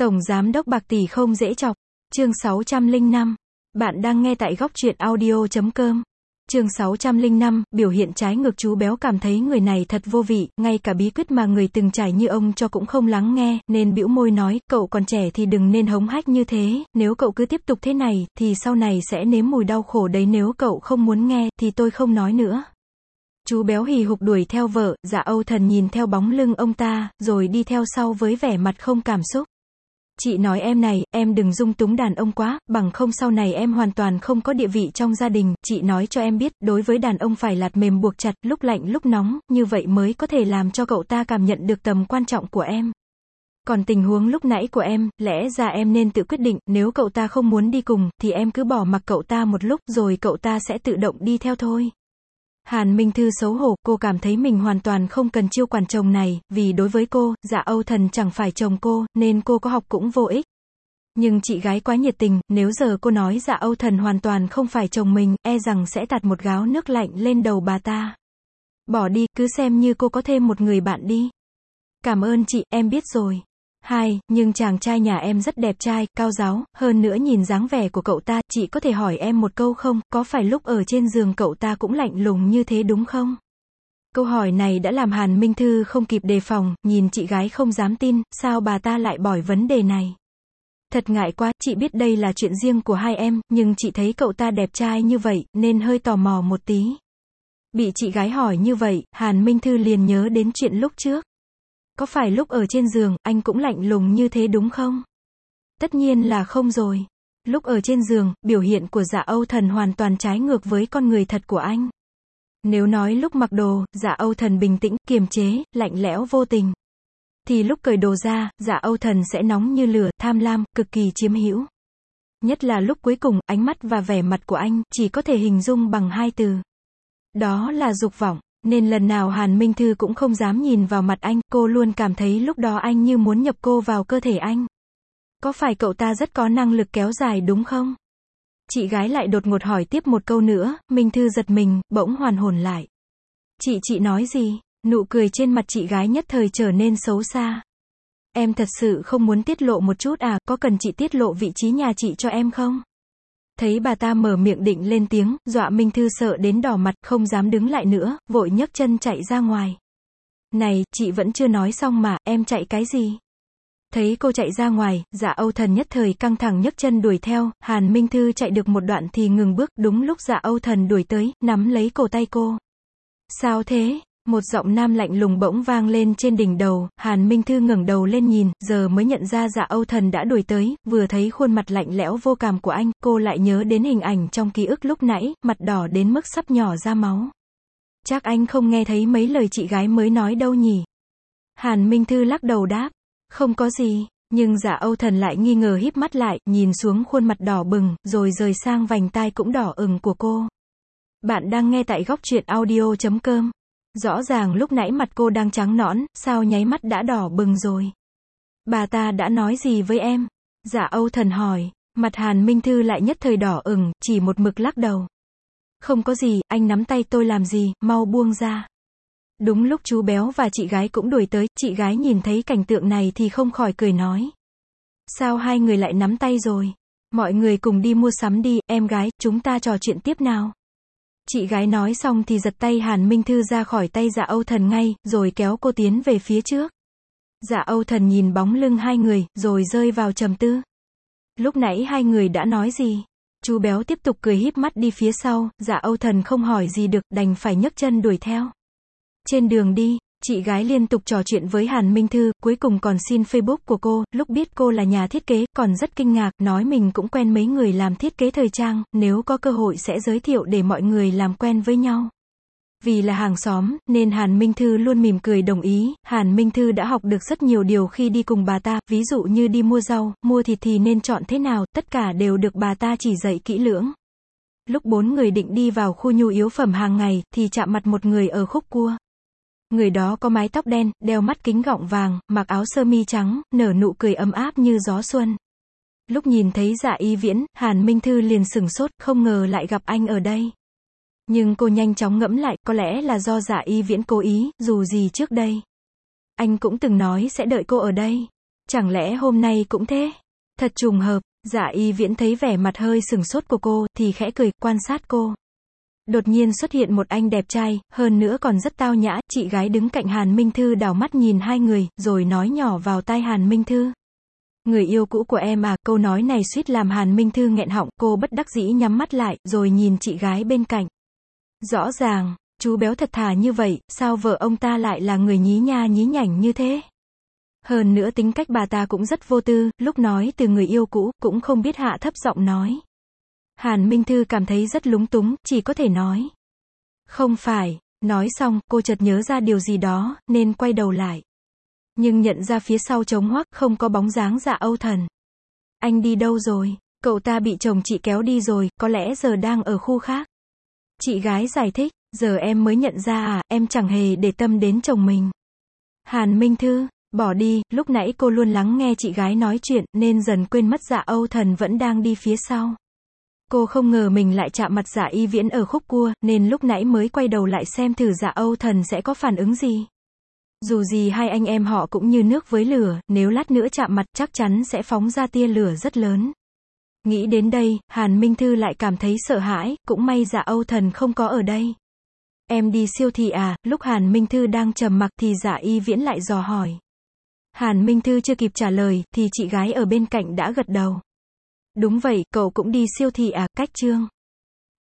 Tổng Giám đốc bạc tỷ không dễ chọc. Chương 605. Bạn đang nghe tại góc truyện audio.com. Chương 605, biểu hiện trái ngược. Chú béo cảm thấy người này thật vô vị, ngay cả bí quyết mà người từng trải như ông cho cũng không lắng nghe, nên bĩu môi nói, cậu còn trẻ thì đừng nên hống hách như thế, nếu cậu cứ tiếp tục thế này, thì sau này sẽ nếm mùi đau khổ đấy, nếu cậu không muốn nghe, thì tôi không nói nữa. Chú béo hì hục đuổi theo vợ, Dạ Âu Thần nhìn theo bóng lưng ông ta, rồi đi theo sau với vẻ mặt không cảm xúc. Chị nói em này, em đừng dung túng đàn ông quá, bằng không sau này em hoàn toàn không có địa vị trong gia đình, chị nói cho em biết, đối với đàn ông phải lạt mềm buộc chặt, lúc lạnh lúc nóng, như vậy mới có thể làm cho cậu ta cảm nhận được tầm quan trọng của em. Còn tình huống lúc nãy của em, lẽ ra em nên tự quyết định, nếu cậu ta không muốn đi cùng, thì em cứ bỏ mặc cậu ta một lúc, rồi cậu ta sẽ tự động đi theo thôi. Hàn Minh Thư xấu hổ, cô cảm thấy mình hoàn toàn không cần chiêu quản chồng này, vì đối với cô, Dạ Âu Thần chẳng phải chồng cô, nên cô có học cũng vô ích. Nhưng chị gái quá nhiệt tình, nếu giờ cô nói Dạ Âu Thần hoàn toàn không phải chồng mình, e rằng sẽ tạt một gáo nước lạnh lên đầu bà ta. Bỏ đi, cứ xem như cô có thêm một người bạn đi. Cảm ơn chị, em biết rồi. Nhưng chàng trai nhà em rất đẹp trai, cao ráo, hơn nữa nhìn dáng vẻ của cậu ta, chị có thể hỏi em một câu không, có phải lúc ở trên giường cậu ta cũng lạnh lùng như thế đúng không? Câu hỏi này đã làm Hàn Minh Thư không kịp đề phòng, nhìn chị gái không dám tin, sao bà ta lại hỏi vấn đề này? Thật ngại quá, chị biết đây là chuyện riêng của hai em, nhưng chị thấy cậu ta đẹp trai như vậy, nên hơi tò mò một tí. Bị chị gái hỏi như vậy, Hàn Minh Thư liền nhớ đến chuyện lúc trước. Có phải lúc ở trên giường, anh cũng lạnh lùng như thế đúng không? Tất nhiên là không rồi. Lúc ở trên giường, biểu hiện của Dạ Âu Thần hoàn toàn trái ngược với con người thật của anh. Nếu nói lúc mặc đồ, Dạ Âu Thần bình tĩnh, kiềm chế, lạnh lẽo vô tình. Thì lúc cởi đồ ra, Dạ Âu Thần sẽ nóng như lửa, tham lam, cực kỳ chiếm hữu. Nhất là lúc cuối cùng, ánh mắt và vẻ mặt của anh, chỉ có thể hình dung bằng hai từ. Đó là dục vọng. Nên lần nào Hàn Minh Thư cũng không dám nhìn vào mặt anh, cô luôn cảm thấy lúc đó anh như muốn nhập cô vào cơ thể anh. Có phải cậu ta rất có năng lực kéo dài đúng không? Chị gái lại đột ngột hỏi tiếp một câu nữa, Minh Thư giật mình, bỗng hoàn hồn lại. Chị nói gì? Nụ cười trên mặt chị gái nhất thời trở nên xấu xa. Em thật sự không muốn tiết lộ một chút à, có cần chị tiết lộ vị trí nhà chị cho em không? Thấy bà ta mở miệng định lên tiếng, dọa Minh Thư sợ đến đỏ mặt, không dám đứng lại nữa, vội nhấc chân chạy ra ngoài. Này, chị vẫn chưa nói xong mà, em chạy cái gì? Thấy cô chạy ra ngoài, Dạ Âu Thần nhất thời căng thẳng nhấc chân đuổi theo, Hàn Minh Thư chạy được một đoạn thì ngừng bước, đúng lúc Dạ Âu Thần đuổi tới, nắm lấy cổ tay cô. Sao thế? Một giọng nam lạnh lùng bỗng vang lên trên đỉnh đầu, Hàn Minh Thư ngẩng đầu lên nhìn, giờ mới nhận ra Dạ Âu Thần đã đuổi tới, vừa thấy khuôn mặt lạnh lẽo vô cảm của anh, cô lại nhớ đến hình ảnh trong ký ức lúc nãy, mặt đỏ đến mức sắp nhỏ ra máu. Chắc anh không nghe thấy mấy lời chị gái mới nói đâu nhỉ? Hàn Minh Thư lắc đầu đáp, không có gì, nhưng Dạ Âu Thần lại nghi ngờ híp mắt lại, nhìn xuống khuôn mặt đỏ bừng, rồi rời sang vành tai cũng đỏ ửng của cô. Bạn đang nghe tại góc truyện audio.com. Rõ ràng lúc nãy mặt cô đang trắng nõn, sao nháy mắt đã đỏ bừng rồi? Bà ta đã nói gì với em? Dạ Âu Thần hỏi. Mặt Hàn Minh Thư lại nhất thời đỏ ửng, chỉ một mực lắc đầu. Không có gì, anh nắm tay tôi làm gì, mau buông ra. Đúng lúc chú béo và chị gái cũng đuổi tới, chị gái nhìn thấy cảnh tượng này thì không khỏi cười nói. Sao hai người lại nắm tay rồi? Mọi người cùng đi mua sắm đi, em gái, chúng ta trò chuyện tiếp nào. Chị gái nói xong thì giật tay Hàn Minh Thư ra khỏi tay Dạ Âu Thần ngay, rồi kéo cô tiến về phía trước. Dạ Âu Thần nhìn bóng lưng hai người, rồi rơi vào trầm tư. Lúc nãy hai người đã nói gì? Chú béo tiếp tục cười híp mắt đi phía sau, Dạ Âu Thần không hỏi gì được, đành phải nhấc chân đuổi theo. Trên đường đi, chị gái liên tục trò chuyện với Hàn Minh Thư, cuối cùng còn xin Facebook của cô, lúc biết cô là nhà thiết kế, còn rất kinh ngạc, nói mình cũng quen mấy người làm thiết kế thời trang, nếu có cơ hội sẽ giới thiệu để mọi người làm quen với nhau. Vì là hàng xóm, nên Hàn Minh Thư luôn mỉm cười đồng ý, Hàn Minh Thư đã học được rất nhiều điều khi đi cùng bà ta, ví dụ như đi mua rau, mua thịt thì nên chọn thế nào, tất cả đều được bà ta chỉ dạy kỹ lưỡng. Lúc bốn người định đi vào khu nhu yếu phẩm hàng ngày, thì chạm mặt một người ở khúc cua. Người đó có mái tóc đen, đeo mắt kính gọng vàng, mặc áo sơ mi trắng, nở nụ cười ấm áp như gió xuân. Lúc nhìn thấy Dạ Y Viễn, Hàn Minh Thư liền sửng sốt, không ngờ lại gặp anh ở đây. Nhưng cô nhanh chóng ngẫm lại, có lẽ là do Dạ Y Viễn cố ý, dù gì trước đây anh cũng từng nói sẽ đợi cô ở đây. Chẳng lẽ hôm nay cũng thế? Thật trùng hợp, Dạ Y Viễn thấy vẻ mặt hơi sừng sốt của cô, thì khẽ cười, quan sát cô. Đột nhiên xuất hiện một anh đẹp trai, hơn nữa còn rất tao nhã, chị gái đứng cạnh Hàn Minh Thư đảo mắt nhìn hai người, rồi nói nhỏ vào tai Hàn Minh Thư. Người yêu cũ của em à, câu nói này suýt làm Hàn Minh Thư nghẹn họng, cô bất đắc dĩ nhắm mắt lại, rồi nhìn chị gái bên cạnh. Rõ ràng, chú béo thật thà như vậy, sao vợ ông ta lại là người nhí nha nhí nhảnh như thế? Hơn nữa tính cách bà ta cũng rất vô tư, lúc nói từ người yêu cũ, cũng không biết hạ thấp giọng nói. Hàn Minh Thư cảm thấy rất lúng túng, chỉ có thể nói. Không phải, nói xong, cô chợt nhớ ra điều gì đó, nên quay đầu lại. Nhưng nhận ra phía sau trống hoác, không có bóng dáng Dạ Âu Thần. Anh đi đâu rồi? Cậu ta bị chồng chị kéo đi rồi, có lẽ giờ đang ở khu khác. Chị gái giải thích, giờ em mới nhận ra à, em chẳng hề để tâm đến chồng mình. Hàn Minh Thư, bỏ đi, lúc nãy cô luôn lắng nghe chị gái nói chuyện, nên dần quên mất Dạ Âu Thần vẫn đang đi phía sau. Cô không ngờ mình lại chạm mặt Dạ Y Viễn ở khúc cua, nên lúc nãy mới quay đầu lại xem thử Dạ Âu Thần sẽ có phản ứng gì. Dù gì hai anh em họ cũng như nước với lửa, nếu lát nữa chạm mặt chắc chắn sẽ phóng ra tia lửa rất lớn. Nghĩ đến đây, Hàn Minh Thư lại cảm thấy sợ hãi, cũng may Dạ Âu Thần không có ở đây. Em đi siêu thị à? Lúc Hàn Minh Thư đang trầm mặc thì Dạ Y Viễn lại dò hỏi. Hàn Minh Thư chưa kịp trả lời, thì chị gái ở bên cạnh đã gật đầu. Đúng vậy, cậu cũng đi siêu thị à, cách Trương